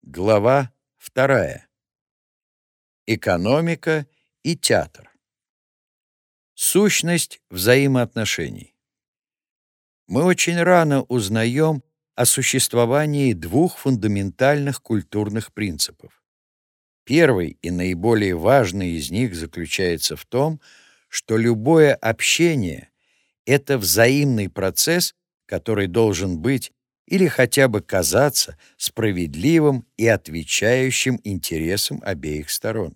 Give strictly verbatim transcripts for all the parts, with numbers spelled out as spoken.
Глава вторая. Экономика и театр. Сущность взаимоотношений. Мы очень рано узнаем о существовании двух фундаментальных культурных принципов. Первый и наиболее важный из них заключается в том, что любое общение — это взаимный процесс, который должен быть или хотя бы казаться справедливым и отвечающим интересам обеих сторон.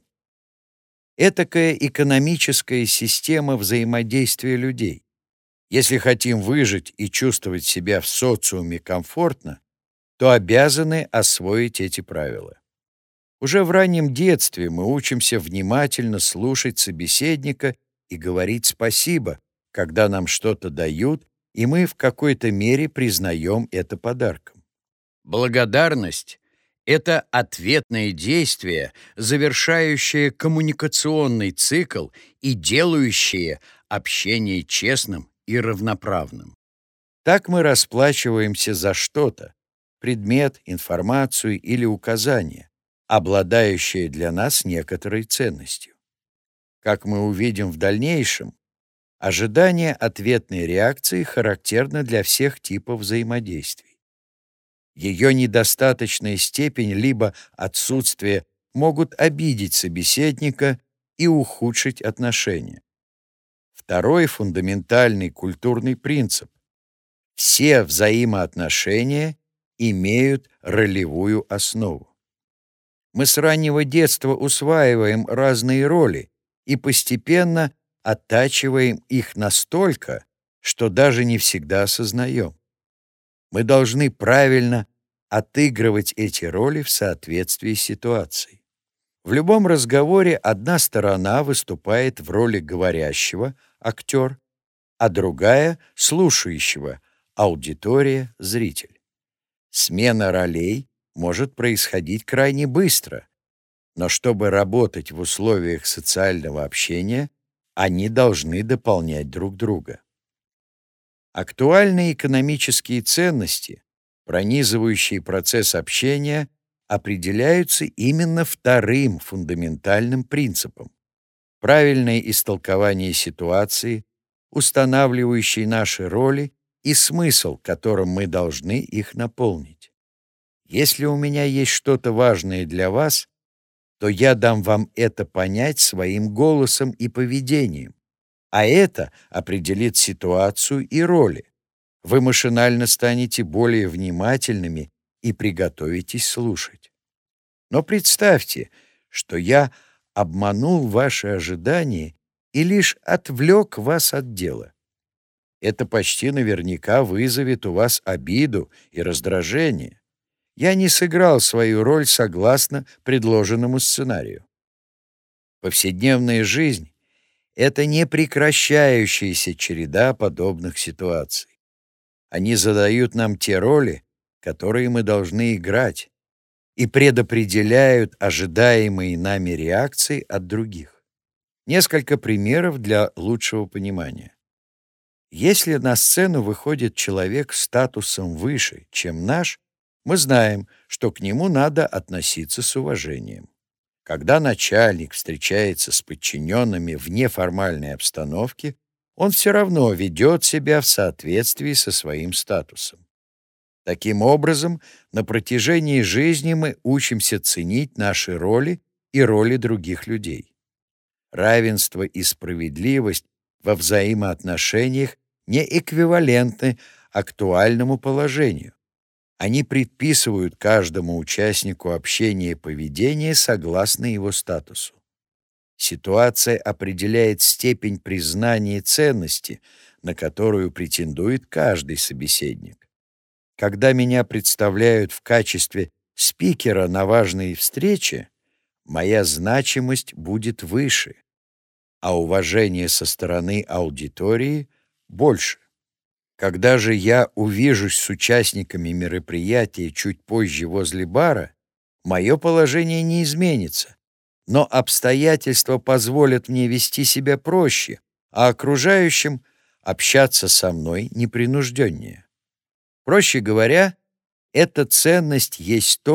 Этакая экономическая система взаимодействия людей. Если хотим выжить и чувствовать себя в социуме комфортно, то обязаны освоить эти правила. Уже в раннем детстве мы учимся внимательно слушать собеседника и говорить спасибо, когда нам что-то дают, и мы в какой-то мере признаем это подарком. Благодарность — это ответное действие, завершающее коммуникационный цикл и делающее общение честным и равноправным. Так мы расплачиваемся за что-то — предмет, информацию или указание, обладающее для нас некоторой ценностью. Как мы увидим в дальнейшем, ожидание ответной реакции характерно для всех типов взаимодействий. Ее недостаточная степень либо отсутствие могут обидеть собеседника и ухудшить отношения. Второй фундаментальный культурный принцип — все взаимоотношения имеют ролевую основу. Мы с раннего детства усваиваем разные роли и постепенно оттачиваем их настолько, что даже не всегда осознаем. Мы должны правильно отыгрывать эти роли в соответствии с ситуацией. В любом разговоре одна сторона выступает в роли говорящего, актер, а другая — слушающего, аудитория, зритель. Смена ролей может происходить крайне быстро, но чтобы работать в условиях социального общения, они должны дополнять друг друга. Актуальные экономические ценности, пронизывающие процесс общения, определяются именно вторым фундаментальным принципом — правильное истолкование ситуации, устанавливающей наши роли и смысл, которым мы должны их наполнить. Если у меня есть что-то важное для вас, то я дам вам это понять своим голосом и поведением, а это определит ситуацию и роли. Вы машинально станете более внимательными и приготовитесь слушать. Но представьте, что я обманул ваши ожидания и лишь отвлек вас от дела. Это почти наверняка вызовет у вас обиду и раздражение. Я не сыграл свою роль согласно предложенному сценарию. Повседневная жизнь — это непрекращающаяся череда подобных ситуаций. Они задают нам те роли, которые мы должны играть, и предопределяют ожидаемые нами реакции от других. Несколько примеров для лучшего понимания. Если на сцену выходит человек с статусом выше, чем наш, мы знаем, что к нему надо относиться с уважением. Когда начальник встречается с подчиненными в неформальной обстановке, он все равно ведет себя в соответствии со своим статусом. Таким образом, на протяжении жизни мы учимся ценить наши роли и роли других людей. Равенство и справедливость во взаимоотношениях не эквивалентны актуальному положению. Они предписывают каждому участнику общения поведение согласно его статусу. Ситуация определяет степень признания ценности, на которую претендует каждый собеседник. Когда меня представляют в качестве спикера на важной встрече, моя значимость будет выше, а уважение со стороны аудитории больше. Когда же я увижусь с участниками мероприятия чуть позже возле бара, мое положение не изменится, но обстоятельства позволят мне вести себя проще, а окружающим общаться со мной непринужденнее. Проще говоря, эта ценность есть то,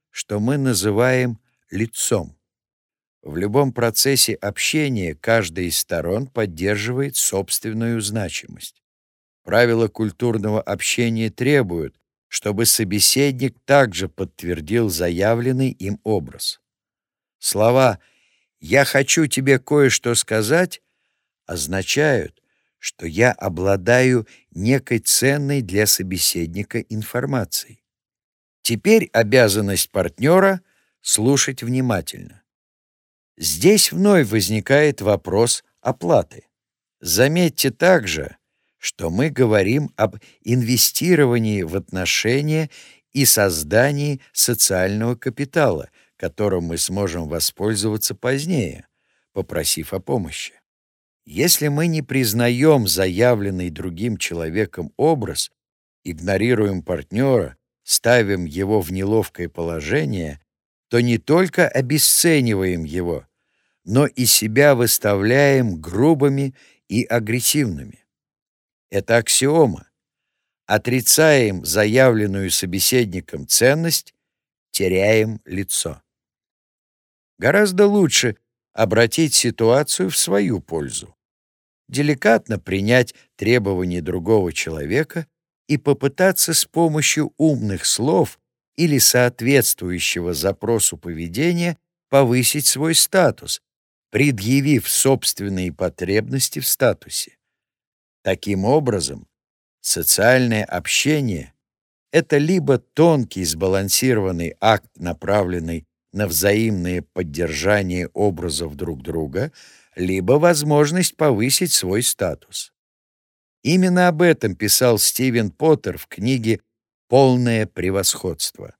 что мы называем лицом. В любом процессе общения каждая из сторон поддерживает собственную значимость. Правила культурного общения требуют, чтобы собеседник также подтвердил заявленный им образ. Слова «я хочу тебе кое-что сказать» означают, что я обладаю некой ценной для собеседника информацией. Теперь обязанность партнера — слушать внимательно. Здесь вновь возникает вопрос оплаты. Заметьте также, что мы говорим об инвестировании в отношения и создании социального капитала, которым мы сможем воспользоваться позднее, попросив о помощи. Если мы не признаем заявленный другим человеком образ, игнорируем партнера, ставим его в неловкое положение, то не только обесцениваем его, но и себя выставляем грубыми и агрессивными. Это аксиома. Отрицаем заявленную собеседником ценность, теряем лицо. Гораздо лучше обратить ситуацию в свою пользу, деликатно принять требования другого человека и попытаться с помощью умных слов или соответствующего запросу поведения повысить свой статус, предъявив собственные потребности в статусе. Таким образом, социальное общение — это либо тонкий сбалансированный акт, направленный на взаимное поддержание образов друг друга, либо возможность повысить свой статус. Именно об этом писал Стивен Поттер в книге «Полное превосходство».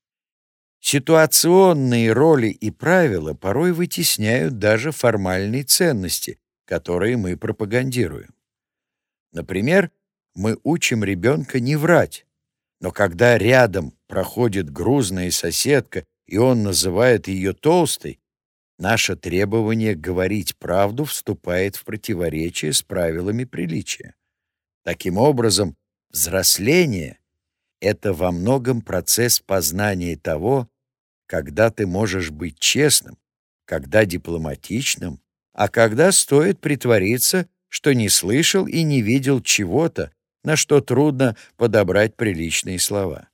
Ситуационные роли и правила порой вытесняют даже формальные ценности, которые мы пропагандируем. Например, мы учим ребенка не врать, но когда рядом проходит грузная соседка, и он называет ее толстой, наше требование говорить правду вступает в противоречие с правилами приличия. Таким образом, взросление — это во многом процесс познания того, когда ты можешь быть честным, когда дипломатичным, а когда стоит притвориться, что не слышал и не видел чего-то, на что трудно подобрать приличные слова.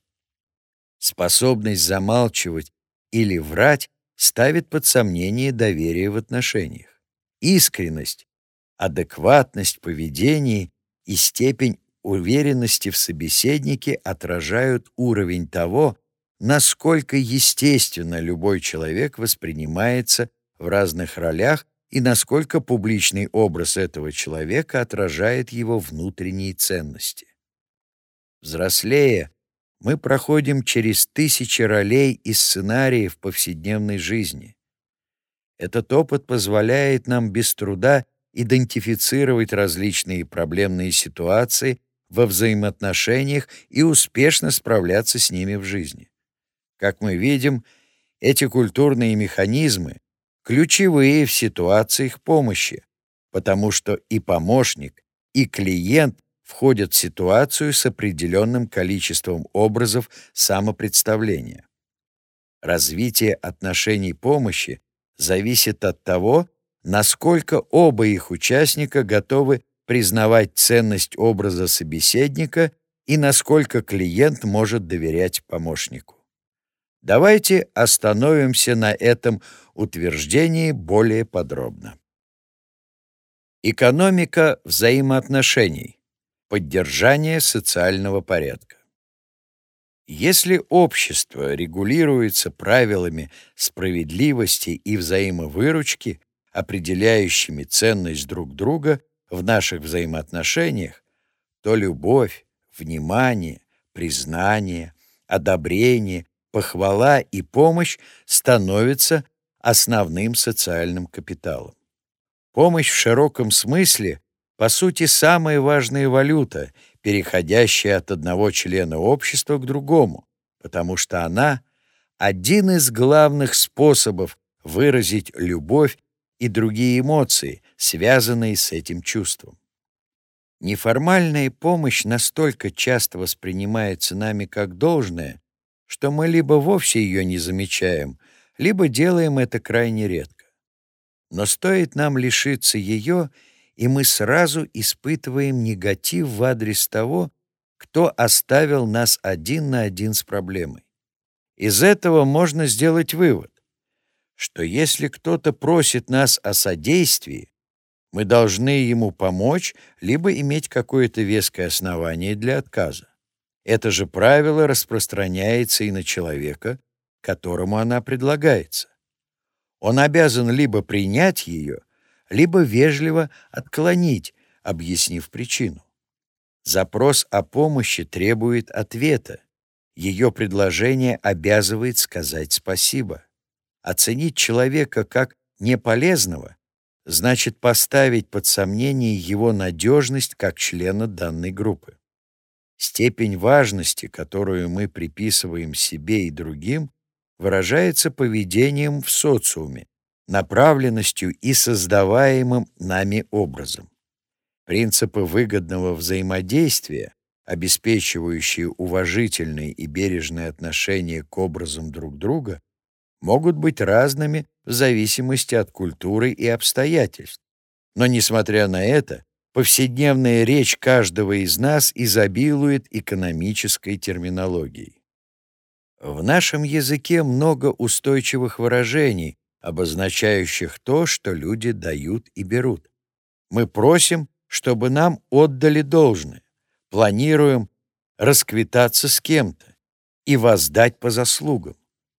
Способность замалчивать или врать ставит под сомнение доверие в отношениях. Искренность, адекватность поведения и степень уверенности в собеседнике отражают уровень того, насколько естественно любой человек воспринимается в разных ролях и насколько публичный образ этого человека отражает его внутренние ценности. Взрослея, мы проходим через тысячи ролей и сценариев повседневной жизни. Этот опыт позволяет нам без труда идентифицировать различные проблемные ситуации во взаимоотношениях и успешно справляться с ними в жизни. Как мы видим, эти культурные механизмы ключевые в ситуациях помощи, потому что и помощник, и клиент входят в ситуацию с определенным количеством образов самопредставления. Развитие отношений помощи зависит от того, насколько оба их участника готовы признавать ценность образа собеседника и насколько клиент может доверять помощнику. Давайте остановимся на этом утверждении более подробно. Экономика взаимоотношений. Поддержание социального порядка. Если общество регулируется правилами справедливости и взаимовыручки, определяющими ценность друг друга в наших взаимоотношениях, то любовь, внимание, признание, одобрение, похвала и помощь становятся основным социальным капиталом. Помощь в широком смысле, по сути, самая важная валюта, переходящая от одного члена общества к другому, потому что она — один из главных способов выразить любовь и другие эмоции, связанные с этим чувством. Неформальная помощь настолько часто воспринимается нами как должное, что мы либо вовсе ее не замечаем, либо делаем это крайне редко. Но стоит нам лишиться ее, и мы сразу испытываем негатив в адрес того, кто оставил нас один на один с проблемой. Из этого можно сделать вывод, что если кто-то просит нас о содействии, мы должны ему помочь, либо иметь какое-то веское основание для отказа. Это же правило распространяется и на человека, которому она предлагается. Он обязан либо принять ее, либо вежливо отклонить, объяснив причину. Запрос о помощи требует ответа. Ее предложение обязывает сказать спасибо. Оценить человека как неполезного значит поставить под сомнение его надежность как члена данной группы. Степень важности, которую мы приписываем себе и другим, выражается поведением в социуме, направленностью и создаваемым нами образом. Принципы выгодного взаимодействия, обеспечивающие уважительные и бережные отношения к образам друг друга, могут быть разными в зависимости от культуры и обстоятельств. Но, несмотря на это, повседневная речь каждого из нас изобилует экономической терминологией. В нашем языке много устойчивых выражений, обозначающих то, что люди дают и берут. Мы просим, чтобы нам отдали должное, планируем расквитаться с кем-то и воздать по заслугам.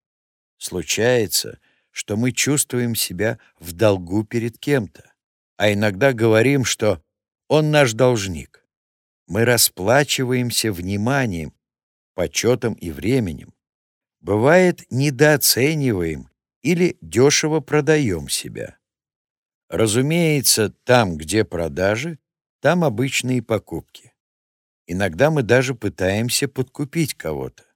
Случается, что мы чувствуем себя в долгу перед кем-то, а иногда говорим, что он наш должник. Мы расплачиваемся вниманием, почетом и временем. Бывает, недооцениваем или дешево продаем себя. Разумеется, там, где продажи, там обычные покупки. Иногда мы даже пытаемся подкупить кого-то.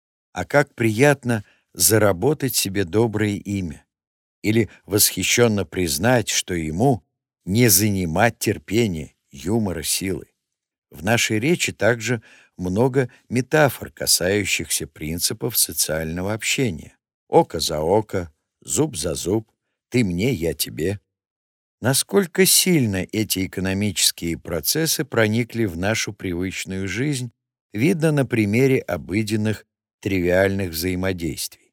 А как приятно заработать себе доброе имя или восхищенно признать, что ему не занимать терпения, юмора, силы. В нашей речи также много метафор, касающихся принципов социального общения. Око за око, зуб за зуб, ты мне, я тебе. Насколько сильно эти экономические процессы проникли в нашу привычную жизнь, видно на примере обыденных тривиальных взаимодействий.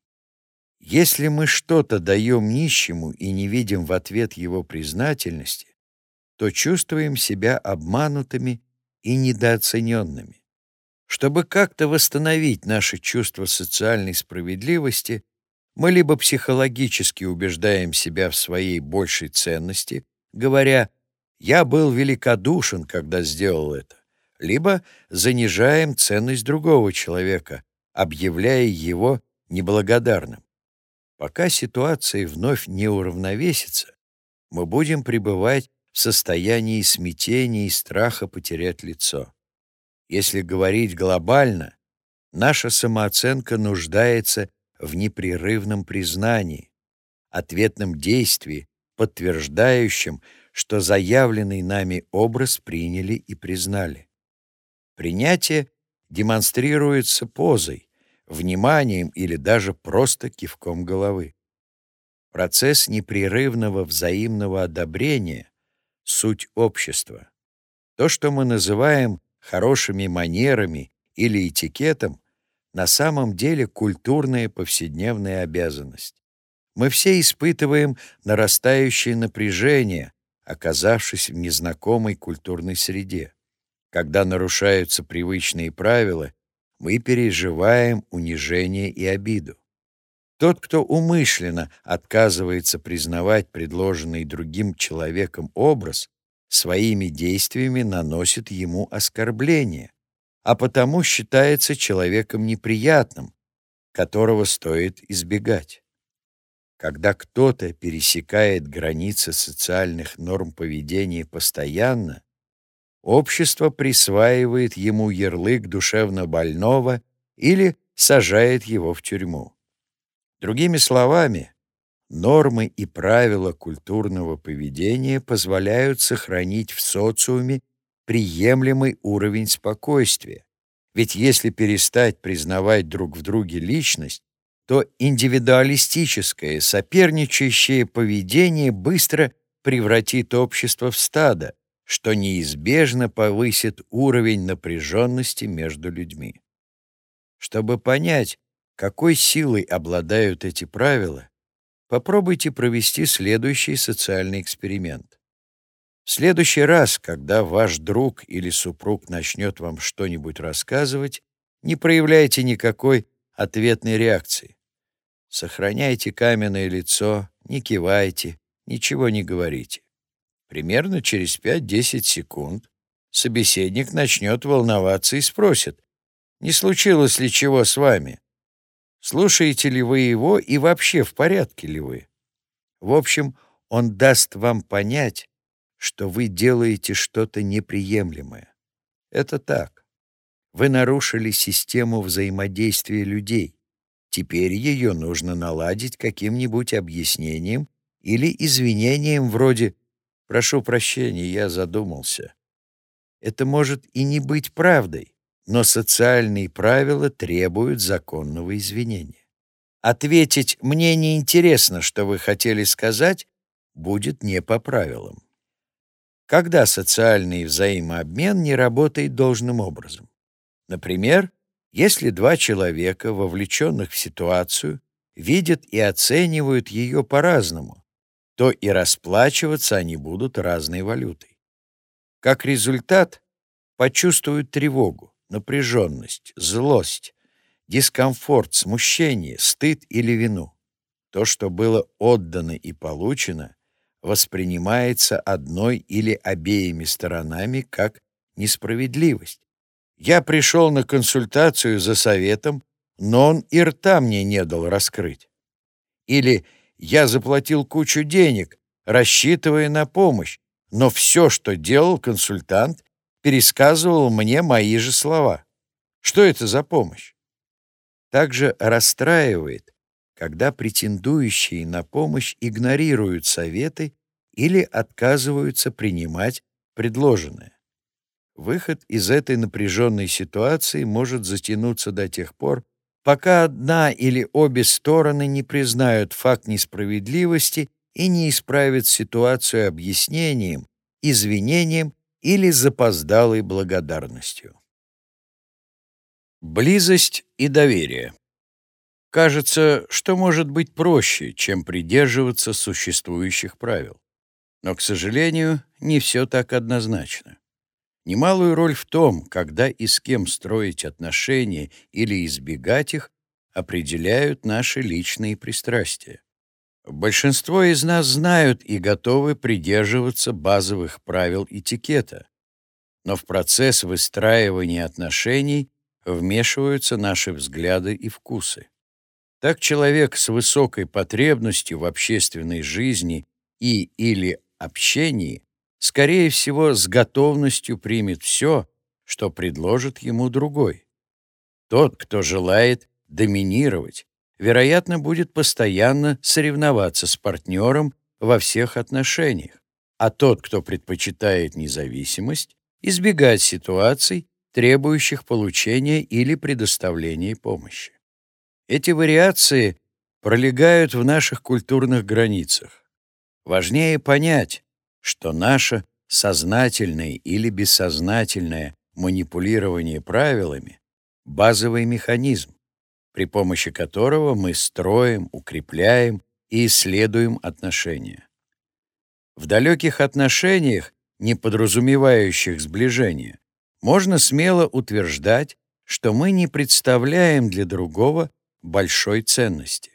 Если мы что-то даем нищему и не видим в ответ его признательности, то чувствуем себя обманутыми и недооцененными. Чтобы как-то восстановить наше чувство социальной справедливости, мы либо психологически убеждаем себя в своей большей ценности, говоря «я был великодушен, когда сделал это», либо занижаем ценность другого человека, объявляя его неблагодарным. Пока ситуация вновь не уравновесится, мы будем пребывать в состоянии смятения и страха потерять лицо. Если говорить глобально, наша самооценка нуждается в непрерывном признании, ответном действии, подтверждающем, что заявленный нами образ приняли и признали. Принятие демонстрируется позой, вниманием или даже просто кивком головы. Процесс непрерывного взаимного одобрения — суть общества. То, что мы называем хорошими манерами или этикетом, на самом деле культурная повседневная обязанность. Мы все испытываем нарастающее напряжение, оказавшись в незнакомой культурной среде. Когда нарушаются привычные правила, мы переживаем унижение и обиду. Тот, кто умышленно отказывается признавать предложенный другим человеком образ, своими действиями наносит ему оскорбление, а потому считается человеком неприятным, которого стоит избегать. Когда кто-то пересекает границы социальных норм поведения постоянно, общество присваивает ему ярлык душевнобольного или сажает его в тюрьму. Другими словами, нормы и правила культурного поведения позволяют сохранить в социуме приемлемый уровень спокойствия, Ведь если перестать признавать друг в друге личность, то индивидуалистическое, соперничающее поведение быстро превратит общество в стадо, что неизбежно повысит уровень напряженности между людьми. Чтобы понять, какой силой обладают эти правила, попробуйте провести следующий социальный эксперимент. В следующий раз, когда ваш друг или супруг начнет вам что-нибудь рассказывать, не проявляйте никакой ответной реакции. Сохраняйте каменное лицо, не кивайте, ничего не говорите. Примерно через пять-десять секунд собеседник начнет волноваться и спросит, не случилось ли чего с вами? Слушаете ли вы его и вообще в порядке ли вы? В общем, он даст вам понять, что вы делаете что-то неприемлемое. Это так. Вы нарушили систему взаимодействия людей. Теперь ее нужно наладить каким-нибудь объяснением или извинением вроде «прошу прощения, я задумался». Это может и не быть правдой, но социальные правила требуют законного извинения. Ответить «мне не интересно, что вы хотели сказать» будет не по правилам. Когда социальный взаимообмен не работает должным образом. Например, если два человека, вовлеченных в ситуацию, видят и оценивают ее по-разному, то и расплачиваться они будут разной валютой. Как результат, почувствуют тревогу, напряженность, злость, дискомфорт, смущение, стыд или вину. То, что было отдано и получено, воспринимается одной или обеими сторонами как несправедливость. Я пришел на консультацию за советом, но он и рта мне не дал раскрыть. Или я заплатил кучу денег, рассчитывая на помощь, но все, что делал консультант, пересказывал мне мои же слова. Что это за помощь? Также расстраивает, когда претендующие на помощь игнорируют советы или отказываются принимать предложенное. Выход из этой напряженной ситуации может затянуться до тех пор, пока одна или обе стороны не признают факт несправедливости и не исправят ситуацию объяснением, извинением или запоздалой благодарностью. Близость и доверие. Кажется, что может быть проще, чем придерживаться существующих правил. Но, к сожалению, не все так однозначно. Немалую роль в том, когда и с кем строить отношения или избегать их, определяют наши личные пристрастия. Большинство из нас знают и готовы придерживаться базовых правил этикета, но в процесс выстраивания отношений вмешиваются наши взгляды и вкусы. Так человек с высокой потребностью в общественной жизни и или общении скорее всего, с готовностью примет все, что предложит ему другой. Тот, кто желает доминировать, вероятно, будет постоянно соревноваться с партнером во всех отношениях, а тот, кто предпочитает независимость, избегать ситуаций, требующих получения или предоставления помощи. Эти вариации пролегают в наших культурных границах. Важнее понять, что наше сознательное или бессознательное манипулирование правилами — базовый механизм, при помощи которого мы строим, укрепляем и исследуем отношения. В далеких отношениях, не подразумевающих сближения, можно смело утверждать, что мы не представляем для другого большой ценности.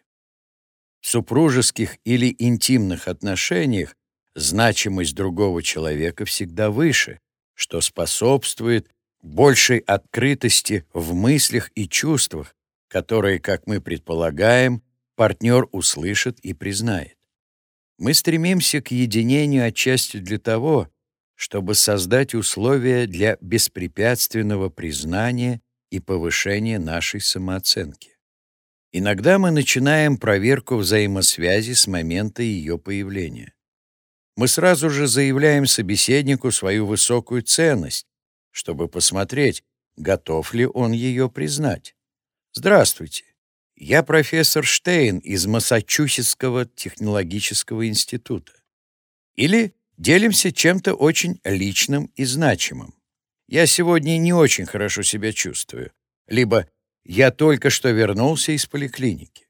В супружеских или интимных отношениях значимость другого человека всегда выше, что способствует большей открытости в мыслях и чувствах, которые, как мы предполагаем, партнер услышит и признает. Мы стремимся к единению отчасти для того, чтобы создать условия для беспрепятственного признания и повышения нашей самооценки. Иногда мы начинаем проверку взаимосвязи с момента ее появления. Мы сразу же заявляем собеседнику свою высокую ценность, чтобы посмотреть, готов ли он ее признать. Здравствуйте, я профессор Штейн из Массачусетского технологического института. Или делимся чем-то очень личным и значимым. Я сегодня не очень хорошо себя чувствую. Либо я только что вернулся из поликлиники.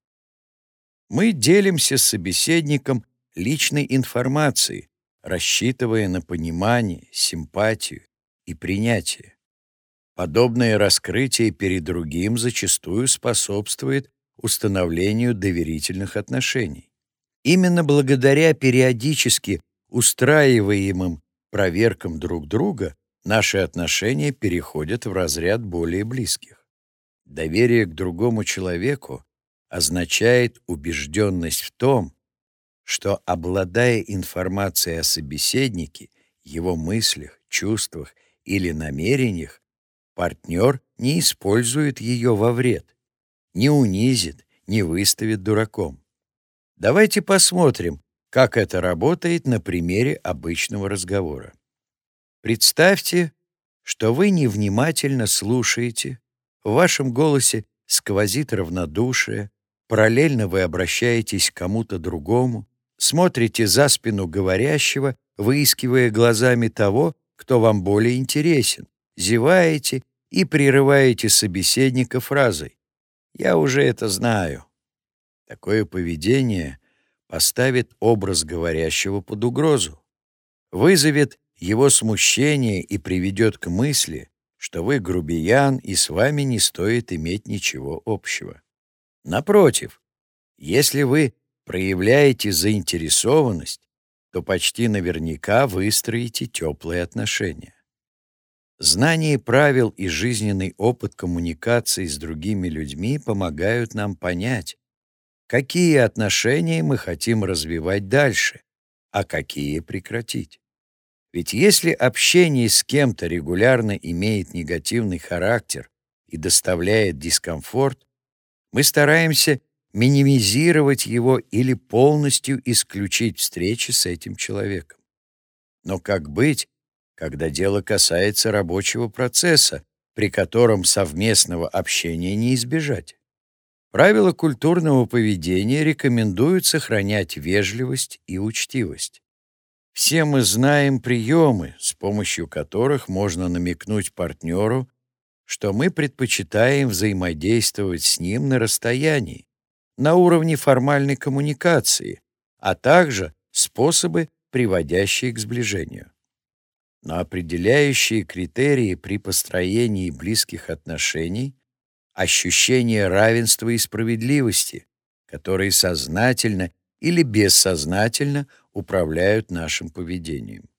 Мы делимся с собеседником личной информацией, рассчитывая на понимание, симпатию и принятие. Подобное раскрытие перед другим зачастую способствует установлению доверительных отношений. Именно благодаря периодически устраиваемым проверкам друг друга наши отношения переходят в разряд более близких. Доверие к другому человеку означает убежденность в том, что, обладая информацией о собеседнике, его мыслях, чувствах или намерениях, партнер не использует ее во вред, не унизит, не выставит дураком. Давайте посмотрим, как это работает на примере обычного разговора. Представьте, что вы невнимательно слушаете, в вашем голосе сквозит равнодушие, параллельно вы обращаетесь к кому-то другому, смотрите за спину говорящего, выискивая глазами того, кто вам более интересен, зеваете и прерываете собеседника фразой «Я уже это знаю». Такое поведение поставит образ говорящего под угрозу, вызовет его смущение и приведет к мысли, что вы грубиян и с вами не стоит иметь ничего общего. Напротив, если вы проявляете заинтересованность, то почти наверняка выстроите теплые отношения. Знание правил и жизненный опыт коммуникации с другими людьми помогают нам понять, какие отношения мы хотим развивать дальше, а какие прекратить. Ведь если общение с кем-то регулярно имеет негативный характер и доставляет дискомфорт, мы стараемся минимизировать его или полностью исключить встречи с этим человеком. Но как быть, когда дело касается рабочего процесса, при котором совместного общения не избежать? Правила культурного поведения рекомендуют сохранять вежливость и учтивость. Все мы знаем приемы, с помощью которых можно намекнуть партнеру, что мы предпочитаем взаимодействовать с ним на расстоянии, на уровне формальной коммуникации, а также способы, приводящие к сближению. Но определяющие критерии при построении близких отношений — ощущение равенства и справедливости, которые сознательно или бессознательно управляют нашим поведением.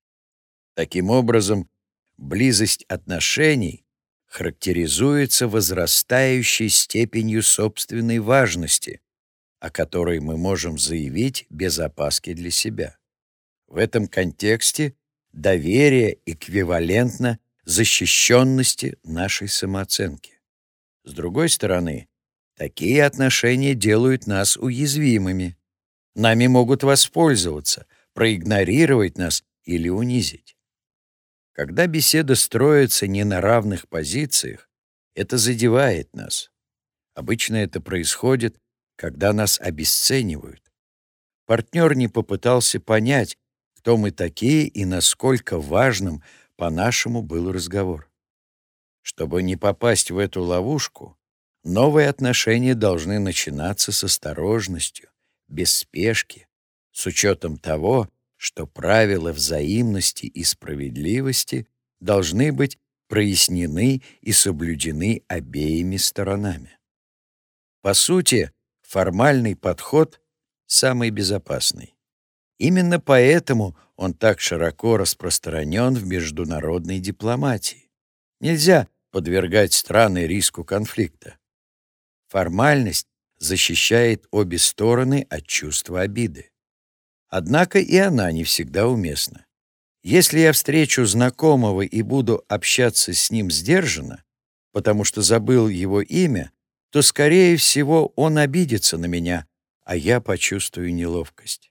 Таким образом, близость отношений характеризуется возрастающей степенью собственной важности, о которой мы можем заявить без опаски для себя. В этом контексте доверие эквивалентно защищенности нашей самооценки. С другой стороны, такие отношения делают нас уязвимыми. Нами могут воспользоваться, проигнорировать нас или унизить. Когда беседа строится не на равных позициях, это задевает нас. Обычно это происходит, когда нас обесценивают. Партнер не попытался понять, кто мы такие и насколько важным, по-нашему, был разговор. Чтобы не попасть в эту ловушку, новые отношения должны начинаться с осторожностью, без спешки, с учетом того, что правила взаимности и справедливости должны быть прояснены и соблюдены обеими сторонами. По сути, формальный подход самый безопасный. Именно поэтому он так широко распространен в международной дипломатии. Нельзя подвергать страны риску конфликта. Формальность защищает обе стороны от чувства обиды. Однако и она не всегда уместна. Если я встречу знакомого и буду общаться с ним сдержанно, потому что забыл его имя, то, скорее всего, он обидится на меня, а я почувствую неловкость.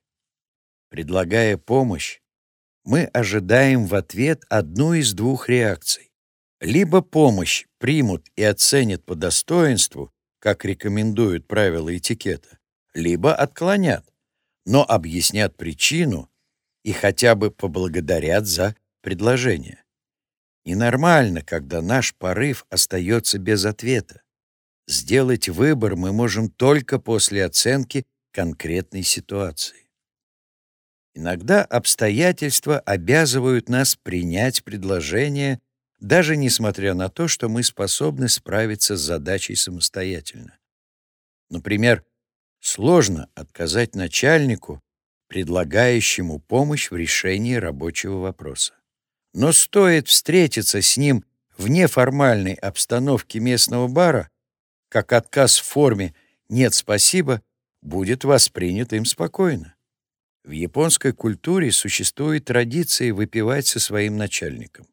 Предлагая помощь, мы ожидаем в ответ одну из двух реакций. Либо помощь примут и оценят по достоинству, как рекомендуют правила этикета, либо отклонят, но объяснят причину и хотя бы поблагодарят за предложение. Ненормально, когда наш порыв остается без ответа. Сделать выбор мы можем только после оценки конкретной ситуации. Иногда обстоятельства обязывают нас принять предложение, даже несмотря на то, что мы способны справиться с задачей самостоятельно. Например, сложно отказать начальнику, предлагающему помощь в решении рабочего вопроса. Но стоит встретиться с ним в неформальной обстановке местного бара, как отказ в форме «нет, спасибо» будет воспринят им спокойно. В японской культуре существует традиция выпивать со своим начальником.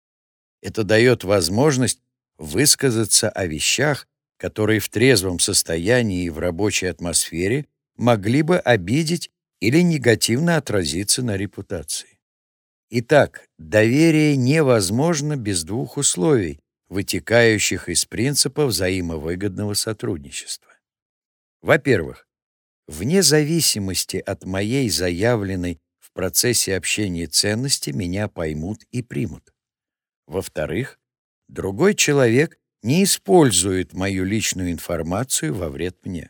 Это дает возможность высказаться о вещах, которые в трезвом состоянии и в рабочей атмосфере могли бы обидеть или негативно отразиться на репутации. Итак, доверие невозможно без двух условий, вытекающих из принципа взаимовыгодного сотрудничества. Во-первых, вне зависимости от моей заявленной в процессе общения ценности меня поймут и примут. Во-вторых, другой человек не использует мою личную информацию во вред мне.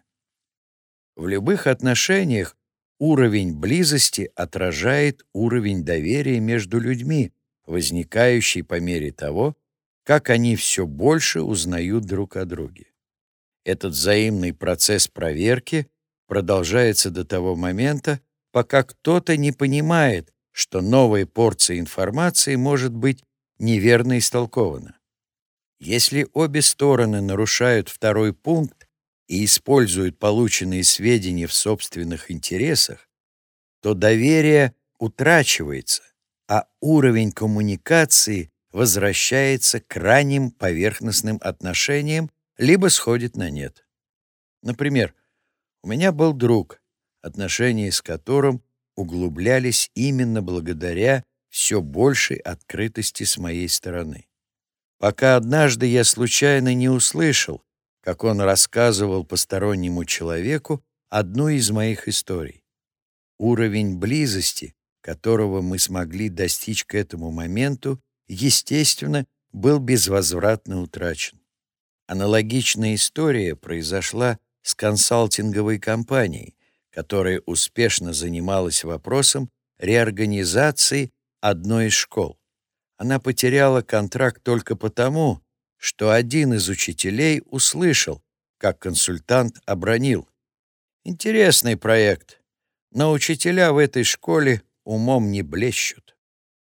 В любых отношениях уровень близости отражает уровень доверия между людьми, возникающий по мере того, как они все больше узнают друг о друге. Этот взаимный процесс проверки продолжается до того момента, пока кто-то не понимает, что новая порция информации может быть неверно истолкована. Если обе стороны нарушают второй пункт и используют полученные сведения в собственных интересах, то доверие утрачивается, а уровень коммуникации возвращается к ранним поверхностным отношениям либо сходит на нет. Например, у меня был друг, отношения с которым углублялись именно благодаря все большей открытости с моей стороны. Пока однажды я случайно не услышал, как он рассказывал постороннему человеку одну из моих историй. Уровень близости, которого мы смогли достичь к этому моменту, естественно, был безвозвратно утрачен. Аналогичная история произошла с консалтинговой компанией, которая успешно занималась вопросом реорганизации одной из школ. Она потеряла контракт только потому, что один из учителей услышал, как консультант обронил: «Интересный проект, но учителя в этой школе умом не блещут».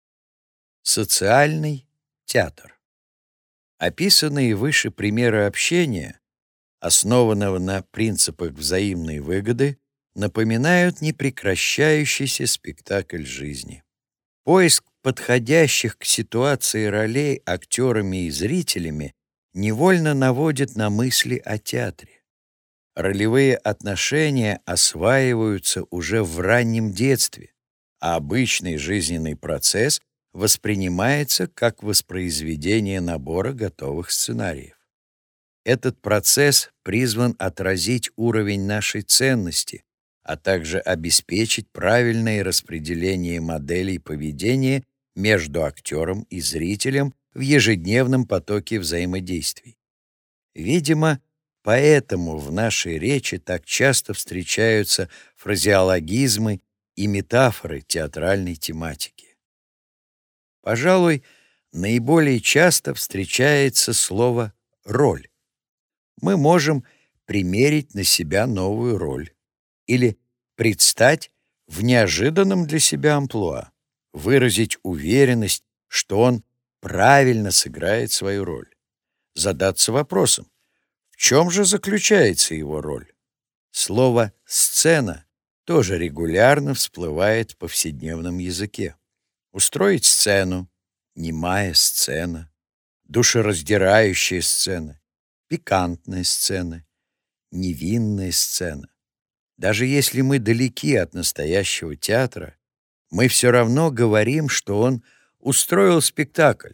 Социальный театр. Описанные выше примеры общения, основанного на принципах взаимной выгоды, напоминают непрекращающийся спектакль жизни. Поиск подходящих к ситуации ролей актерами и зрителями невольно наводит на мысли о театре. Ролевые отношения осваиваются уже в раннем детстве, а обычный жизненный процесс воспринимается как воспроизведение набора готовых сценариев. Этот процесс призван отразить уровень нашей ценности, а также обеспечить правильное распределение моделей поведения между актером и зрителем в ежедневном потоке взаимодействий. Видимо, поэтому в нашей речи так часто встречаются фразеологизмы и метафоры театральной тематики. Пожалуй, наиболее часто встречается слово «роль». Мы можем примерить на себя новую роль или предстать в неожиданном для себя амплуа, выразить уверенность, что он правильно сыграет свою роль, задаться вопросом, в чем же заключается его роль. Слово «сцена» тоже регулярно всплывает в повседневном языке. Устроить сцену, немая сцена, душераздирающая сцена, пикантная сцена, невинная сцена. Даже если мы далеки от настоящего театра, мы все равно говорим, что он устроил спектакль,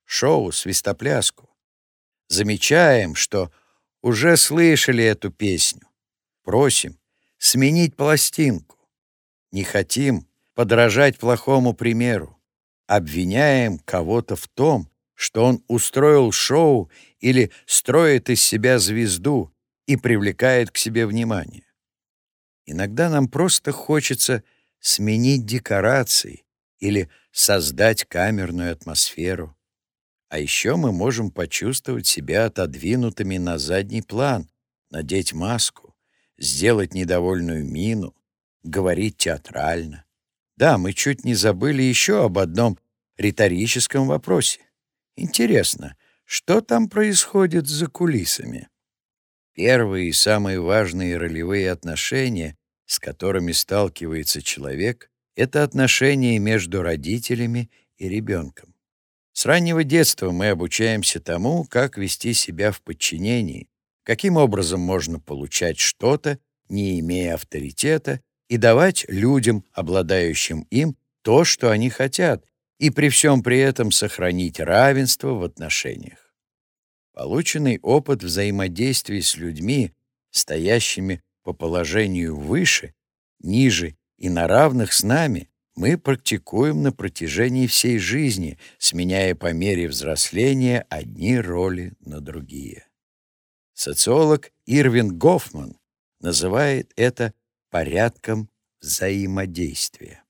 шоу, свистопляску. Замечаем, что уже слышали эту песню. Просим сменить пластинку. Не хотим подражать плохому примеру. Обвиняем кого-то в том, что он устроил шоу или строит из себя звезду и привлекает к себе внимание. Иногда нам просто хочется сменить декорации или создать камерную атмосферу. А еще мы можем почувствовать себя отодвинутыми на задний план, надеть маску, сделать недовольную мину, говорить театрально. Да, мы чуть не забыли еще об одном риторическом вопросе. Интересно, что там происходит за кулисами? Первые и самые важные ролевые отношения, с которыми сталкивается человек, это отношения между родителями и ребенком. С раннего детства мы обучаемся тому, как вести себя в подчинении, каким образом можно получать что-то, не имея авторитета, и давать людям, обладающим им, то, что они хотят, и при всем при этом сохранить равенство в отношениях. Полученный опыт взаимодействия с людьми, стоящими по положению выше, ниже и на равных с нами, мы практикуем на протяжении всей жизни, сменяя по мере взросления одни роли на другие. Социолог Ирвин Гофман называет это порядком взаимодействия.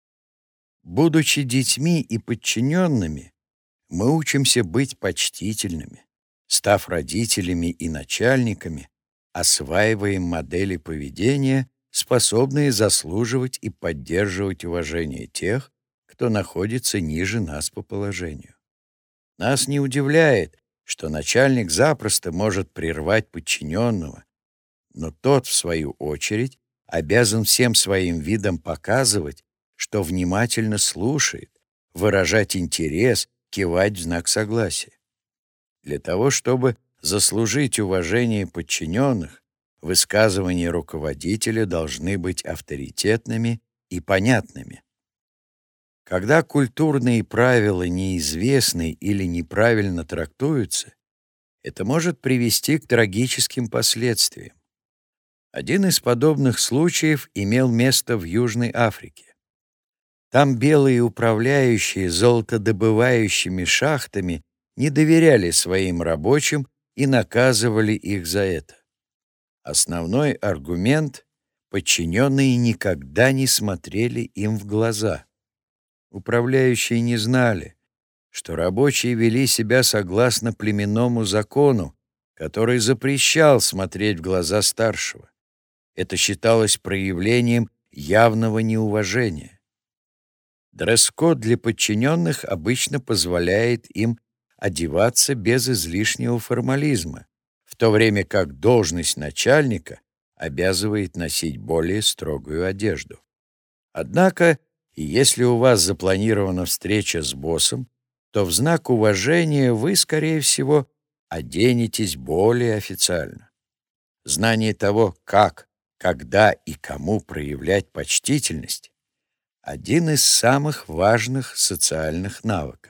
Будучи детьми и подчиненными, мы учимся быть почтительными. Став родителями и начальниками, осваиваем модели поведения, способные заслуживать и поддерживать уважение тех, кто находится ниже нас по положению. Нас не удивляет, что начальник запросто может прервать подчиненного, но тот, в свою очередь, обязан всем своим видом показывать, что внимательно слушает, выражать интерес, кивать в знак согласия. Для того, чтобы заслужить уважение подчиненных, высказывания руководителя должны быть авторитетными и понятными. Когда культурные правила неизвестны или неправильно трактуются, это может привести к трагическим последствиям. Один из подобных случаев имел место в Южной Африке. Там белые управляющие золотодобывающими шахтами не доверяли своим рабочим и наказывали их за это. Основной аргумент — подчиненные никогда не смотрели им в глаза. Управляющие не знали, что рабочие вели себя согласно племенному закону, который запрещал смотреть в глаза старшего. Это считалось проявлением явного неуважения. Дресс-код для подчиненных обычно позволяет им одеваться без излишнего формализма, в то время как должность начальника обязывает носить более строгую одежду. Однако, если у вас запланирована встреча с боссом, то в знак уважения вы, скорее всего, оденетесь более официально. Знание того, как, когда и кому проявлять почтительность — один из самых важных социальных навыков.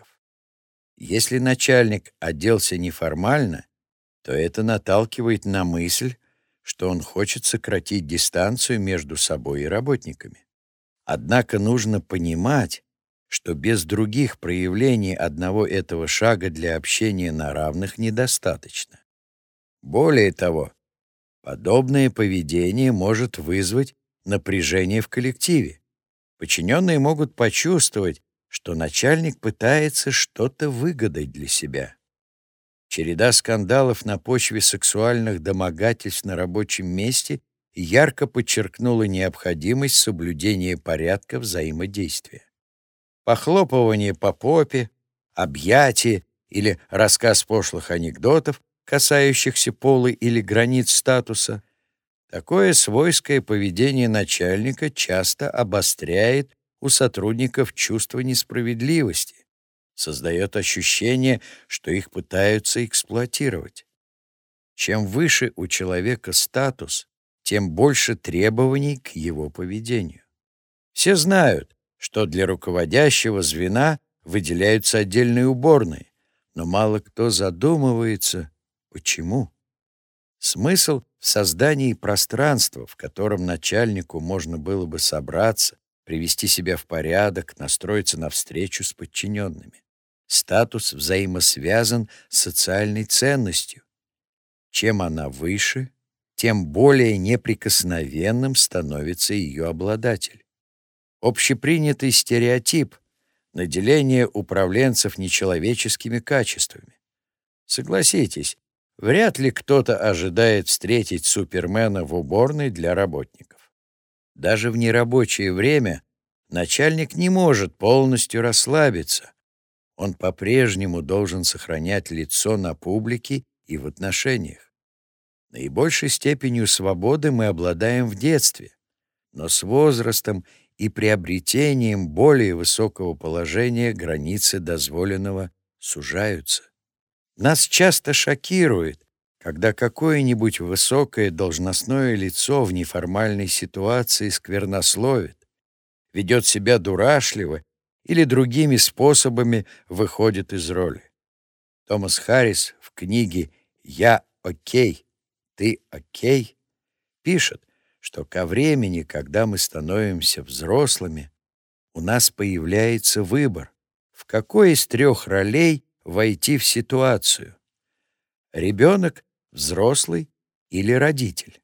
Если начальник оделся неформально, то это наталкивает на мысль, что он хочет сократить дистанцию между собой и работниками. Однако нужно понимать, что без других проявлений одного этого шага для общения на равных недостаточно. Более того, подобное поведение может вызвать напряжение в коллективе. Подчиненные могут почувствовать, что начальник пытается что-то выгадать для себя. Череда скандалов на почве сексуальных домогательств на рабочем месте ярко подчеркнула необходимость соблюдения порядка взаимодействия. Похлопывание по попе, объятие или рассказ пошлых анекдотов, касающихся пола или границ статуса, такое свойское поведение начальника часто обостряет у сотрудников чувство несправедливости, создает ощущение, что их пытаются эксплуатировать. Чем выше у человека статус, тем больше требований к его поведению. Все знают, что для руководящего звена выделяются отдельные уборные, Но мало кто задумывается, почему. Смысл в создании пространства, в котором начальнику можно было бы собраться, привести себя в порядок, настроиться на встречу с подчиненными. Статус взаимосвязан с социальной ценностью. Чем она выше, тем более неприкосновенным становится ее обладатель. Общепринятый стереотип — наделение управленцев нечеловеческими качествами. Согласитесь, вряд ли кто-то ожидает встретить Супермена в уборной для работников. Даже в нерабочее время начальник не может полностью расслабиться. Он по-прежнему должен сохранять лицо на публике и в отношениях. Наибольшей степенью свободы мы обладаем в детстве, но с возрастом и приобретением более высокого положения границы дозволенного сужаются. Нас часто шокирует, когда какое-нибудь высокое должностное лицо в неформальной ситуации сквернословит, ведет себя дурашливо или другими способами выходит из роли. Томас Харрис в книге «Я окей, ты окей» пишет, что ко времени, когда мы становимся взрослыми, у нас появляется выбор, в какой из трех ролей войти в ситуацию. Ребенок, взрослый или родитель.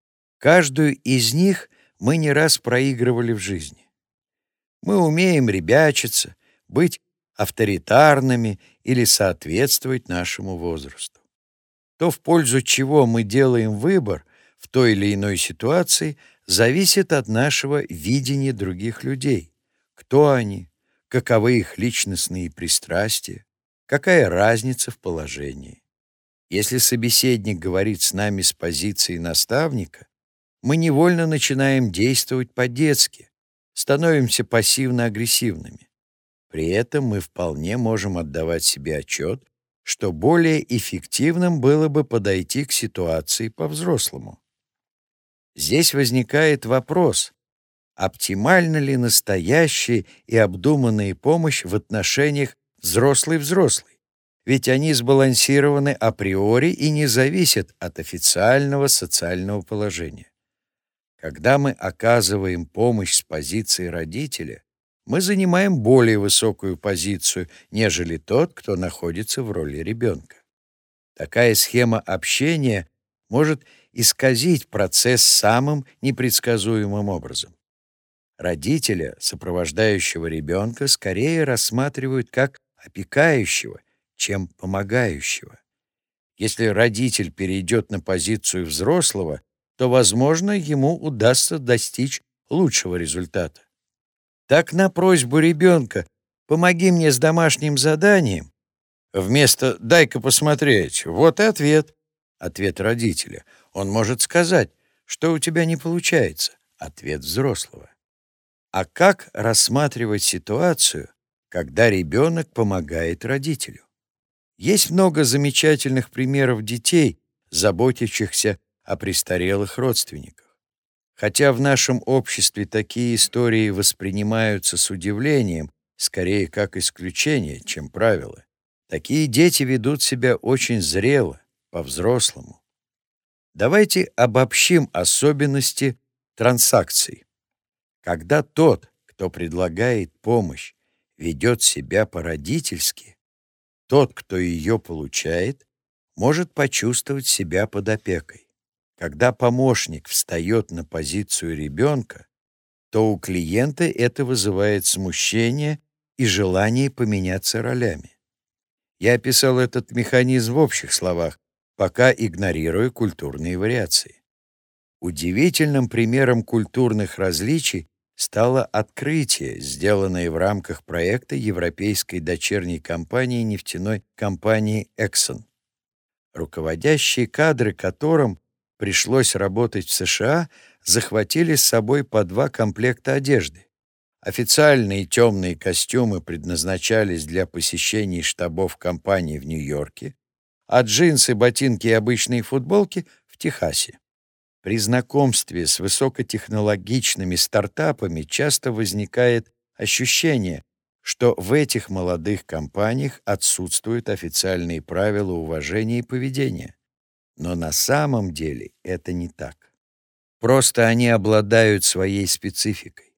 Каждую из них мы не раз проигрывали в жизни. Мы умеем ребячиться, быть авторитарными или соответствовать нашему возрасту. То, в пользу чего мы делаем выбор в той или иной ситуации, зависит от нашего видения других людей. Кто они, каковы их личностные пристрастия, какая разница в положении. Если собеседник говорит с нами с позиции наставника, мы невольно начинаем действовать по-детски, становимся пассивно-агрессивными. При этом мы вполне можем отдавать себе отчет, что более эффективным было бы подойти к ситуации по-взрослому. Здесь возникает вопрос, оптимальна ли настоящая и обдуманная помощь в отношениях взрослый-взрослый, ведь они сбалансированы априори и не зависят от официального социального положения. Когда мы оказываем помощь с позиции родителя, мы занимаем более высокую позицию, нежели тот, кто находится в роли ребенка. Такая схема общения может исказить процесс самым непредсказуемым образом. Родителя, сопровождающего ребенка, скорее рассматривают как опекающего, чем помогающего. Если родитель перейдет на позицию взрослого, то, возможно, ему удастся достичь лучшего результата. Так, на просьбу ребенка «помоги мне с домашним заданием» вместо «дай-ка посмотреть», вот и ответ. Ответ родителя. Он может сказать, что у тебя не получается. Ответ взрослого. А как рассматривать ситуацию, когда ребенок помогает родителю? Есть много замечательных примеров детей, заботящихся о престарелых родственниках. Хотя в нашем обществе такие истории воспринимаются с удивлением, скорее как исключение, чем правило, такие дети ведут себя очень зрело, по-взрослому. Давайте обобщим особенности транзакций. Когда тот, кто предлагает помощь, ведет себя по-родительски, тот, кто ее получает, может почувствовать себя под опекой. Когда помощник встает на позицию ребенка, то у клиента это вызывает смущение и желание поменяться ролями. Я описал этот механизм в общих словах, пока игнорируя культурные вариации. Удивительным примером культурных различий стало открытие, сделанное в рамках проекта европейской дочерней компании нефтяной компании Exxon, руководящие кадры которым пришлось работать в США, захватили с собой по два комплекта одежды. Официальные темные костюмы предназначались для посещений штабов компании в Нью-Йорке, а джинсы, ботинки и обычные футболки — в Техасе. При знакомстве с высокотехнологичными стартапами часто возникает ощущение, что в этих молодых компаниях отсутствуют официальные правила уважения и поведения. Но на самом деле это не так. Просто они обладают своей спецификой.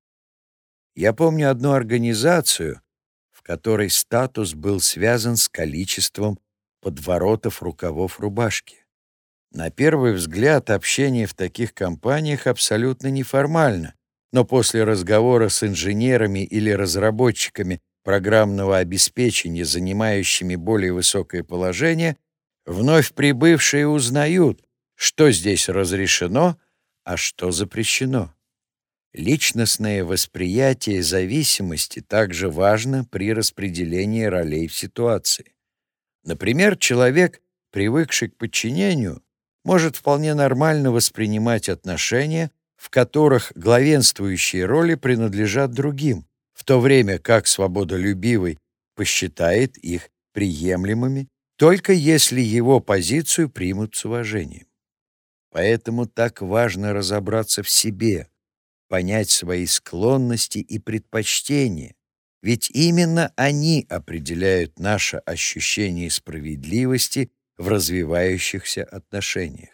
Я помню одну организацию, в которой статус был связан с количеством подворотов рукавов рубашки. На первый взгляд, общение в таких компаниях абсолютно неформально, но после разговора с инженерами или разработчиками программного обеспечения, занимающими более высокое положение, вновь прибывшие узнают, что здесь разрешено, а что запрещено. Личностное восприятие зависимости также важно при распределении ролей в ситуации. Например, человек, привыкший к подчинению, может вполне нормально воспринимать отношения, в которых главенствующие роли принадлежат другим, в то время как свободолюбивый посчитает их приемлемыми, только если его позицию примут с уважением. Поэтому так важно разобраться в себе, понять свои склонности и предпочтения, ведь именно они определяют наше ощущение справедливости в развивающихся отношениях.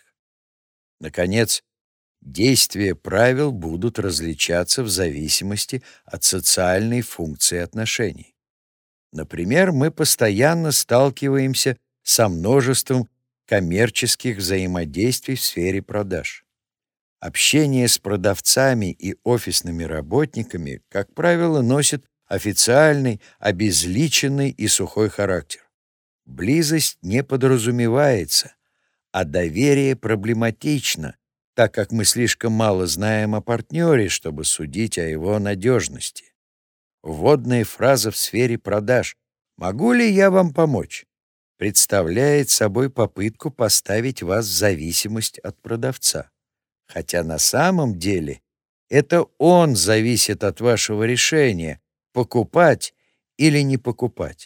Наконец, действия правил будут различаться в зависимости от социальной функции отношений. Например, мы постоянно сталкиваемся со множеством коммерческих взаимодействий в сфере продаж. Общение с продавцами и офисными работниками, как правило, носит официальный, обезличенный и сухой характер. Близость не подразумевается, а доверие проблематично, так как мы слишком мало знаем о партнере, чтобы судить о его надежности. Вводная фраза в сфере продаж «Могу ли я вам помочь?» представляет собой попытку поставить вас в зависимость от продавца. Хотя на самом деле это он зависит от вашего решения, покупать или не покупать.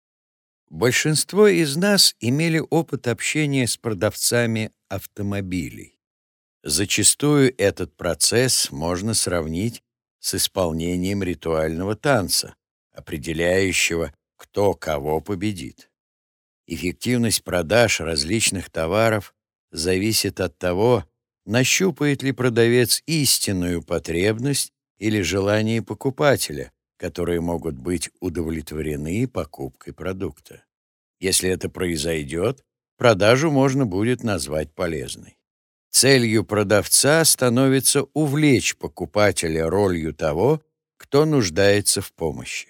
Большинство из нас имели опыт общения с продавцами автомобилей. Зачастую этот процесс можно сравнить с исполнением ритуального танца, определяющего, кто кого победит. Эффективность продаж различных товаров зависит от того, нащупает ли продавец истинную потребность или желание покупателя, которые могут быть удовлетворены покупкой продукта. Если это произойдет, продажу можно будет назвать полезной. Целью продавца становится увлечь покупателя ролью того, кто нуждается в помощи.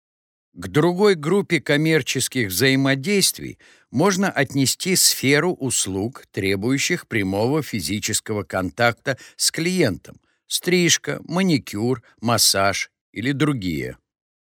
К другой группе коммерческих взаимодействий можно отнести сферу услуг, требующих прямого физического контакта с клиентом – стрижка, маникюр, массаж или другие.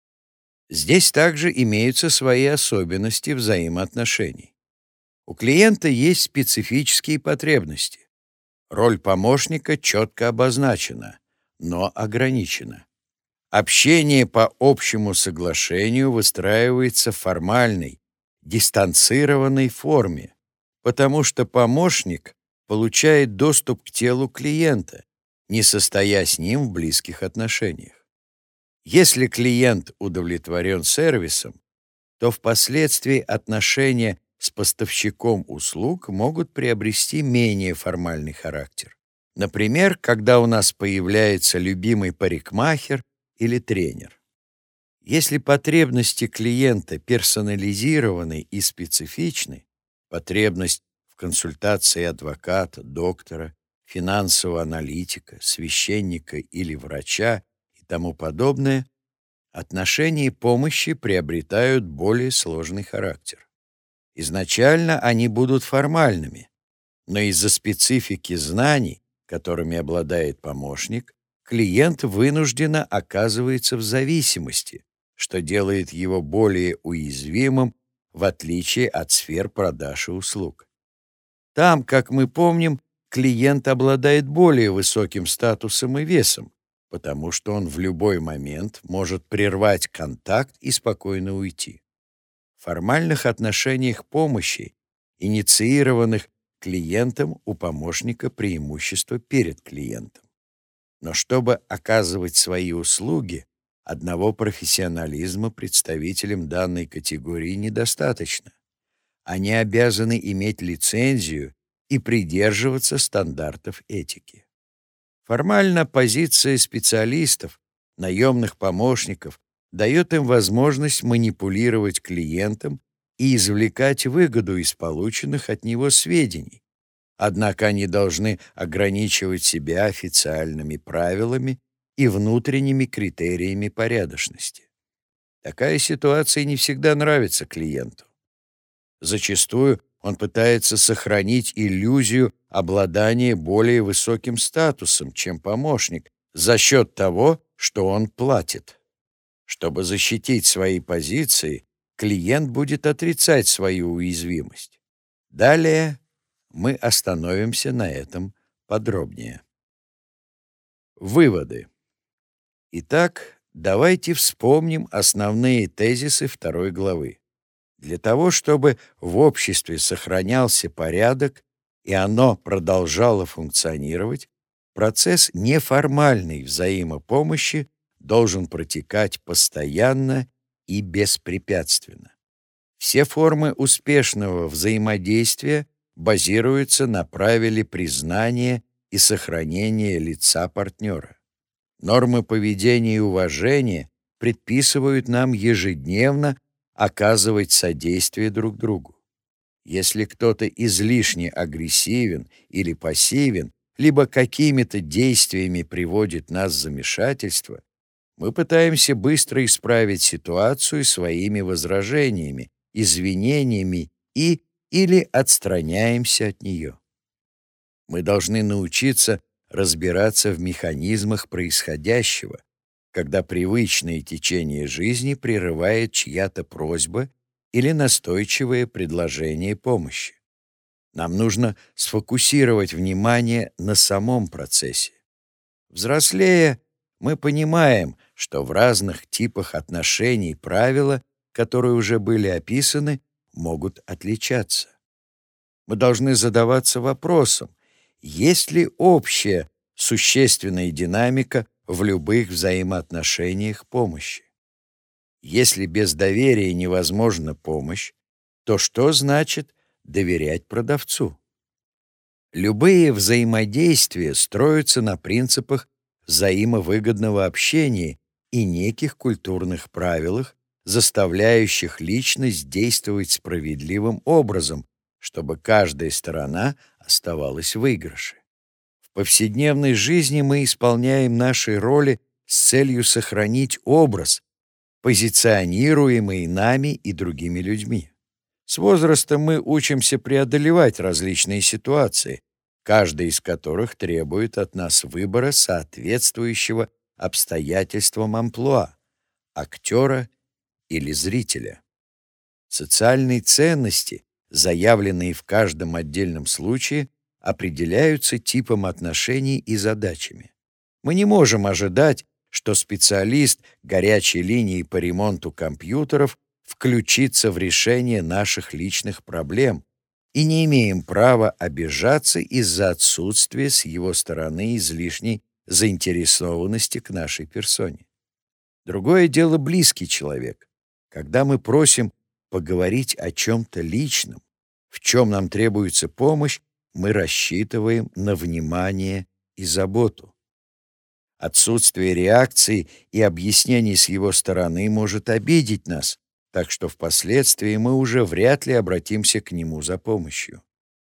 Здесь также имеются свои особенности взаимоотношений. У клиента есть специфические потребности. Роль помощника четко обозначена, но ограничена. Общение по общему соглашению выстраивается в формальной, дистанцированной форме, потому что помощник получает доступ к телу клиента, не состоя с ним в близких отношениях. Если клиент удовлетворен сервисом, то впоследствии отношения с поставщиком услуг могут приобрести менее формальный характер. Например, когда у нас появляется любимый парикмахер или тренер. Если потребности клиента персонализированы и специфичны, потребность в консультации адвоката, доктора, финансового аналитика, священника или врача и тому подобное, отношения помощи приобретают более сложный характер. Изначально они будут формальными, но из-за специфики знаний, которыми обладает помощник, клиент вынужденно оказывается в зависимости, что делает его более уязвимым, в отличие от сфер продаж и услуг. Там, как мы помним, клиент обладает более высоким статусом и весом, потому что он в любой момент может прервать контакт и спокойно уйти. В формальных отношениях помощи, инициированных клиентом, у помощника преимущество перед клиентом. Но чтобы оказывать свои услуги, Одного профессионализма представителям данной категории недостаточно. Они обязаны иметь лицензию и придерживаться стандартов этики. Формально позиция специалистов, наемных помощников, дает им возможность манипулировать клиентом и извлекать выгоду из полученных от него сведений. Однако они должны ограничивать себя официальными правилами и внутренними критериями порядочности. Такая ситуация не всегда нравится клиенту. Зачастую он пытается сохранить иллюзию обладания более высоким статусом, чем помощник, за счет того, что он платит. Чтобы защитить свои позиции, клиент будет отрицать свою уязвимость. Далее мы остановимся на этом подробнее. Выводы. Итак, давайте вспомним основные тезисы второй главы. Для того, чтобы в обществе сохранялся порядок и оно продолжало функционировать, процесс неформальной взаимопомощи должен протекать постоянно и беспрепятственно. Все формы успешного взаимодействия базируются на правиле признания и сохранения лица партнера. Нормы поведения и уважения предписывают нам ежедневно оказывать содействие друг другу. Если кто-то излишне агрессивен или пассивен, либо какими-то действиями приводит нас в замешательство, мы пытаемся быстро исправить ситуацию своими возражениями, извинениями и или отстраняемся от нее. Мы должны научиться разбираться в механизмах происходящего, когда привычное течение жизни прерывает чья-то просьба или настойчивое предложение помощи. Нам нужно сфокусировать внимание на самом процессе. Взрослея, мы понимаем, что в разных типах отношений правила, которые уже были описаны, могут отличаться. Мы должны задаваться вопросом, есть ли общая существенная динамика в любых взаимоотношениях помощи. Если без доверия невозможна помощь, то что значит доверять продавцу? Любые взаимодействия строятся на принципах взаимовыгодного общения и неких культурных правилах, заставляющих личность действовать справедливым образом, чтобы каждая сторона оставалась в выигрыше. В повседневной жизни мы исполняем наши роли с целью сохранить образ, позиционируемый нами и другими людьми. С возрастом мы учимся преодолевать различные ситуации, каждая из которых требует от нас выбора соответствующего обстоятельствам амплуа, актера или зрителя. Социальные ценности, заявленные в каждом отдельном случае, определяются типом отношений и задачами. Мы не можем ожидать, что специалист горячей линии по ремонту компьютеров включится в решение наших личных проблем, и не имеем права обижаться из-за отсутствия с его стороны излишней заинтересованности к нашей персоне. Другое дело близкий человек. Когда мы просим поговорить о чем-то личном, в чем нам требуется помощь, мы рассчитываем на внимание и заботу. Отсутствие реакции и объяснений с его стороны может обидеть нас, так что впоследствии мы уже вряд ли обратимся к нему за помощью.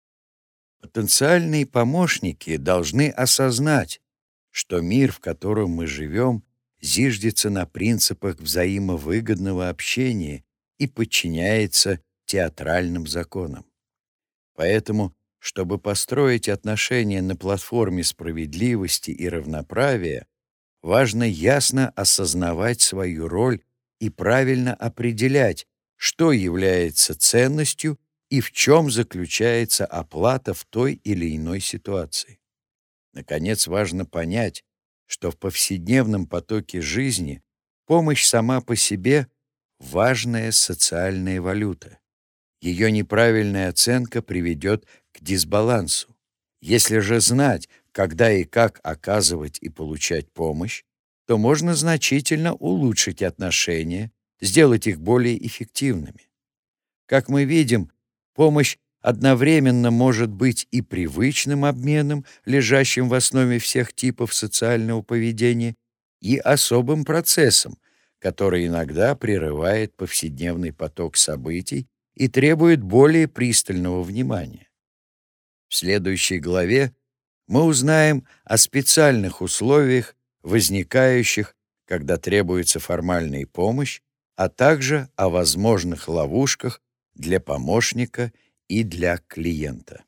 Потенциальные помощники должны осознать, что мир, в котором мы живем, зиждется на принципах взаимовыгодного общения и подчиняется театральным законам. Поэтому, чтобы построить отношения на платформе справедливости и равноправия, важно ясно осознавать свою роль и правильно определять, что является ценностью и в чем заключается оплата в той или иной ситуации. Наконец, важно понять, что в повседневном потоке жизни помощь сама по себе — важная социальная валюта. Ее неправильная оценка приведет к дисбалансу. Если же знать, когда и как оказывать и получать помощь, то можно значительно улучшить отношения, сделать их более эффективными. Как мы видим, помощь одновременно может быть и привычным обменом, лежащим в основе всех типов социального поведения, и особым процессом, который иногда прерывает повседневный поток событий и требует более пристального внимания. В следующей главе мы узнаем о специальных условиях, возникающих, когда требуется формальная помощь, а также о возможных ловушках для помощника и для клиента.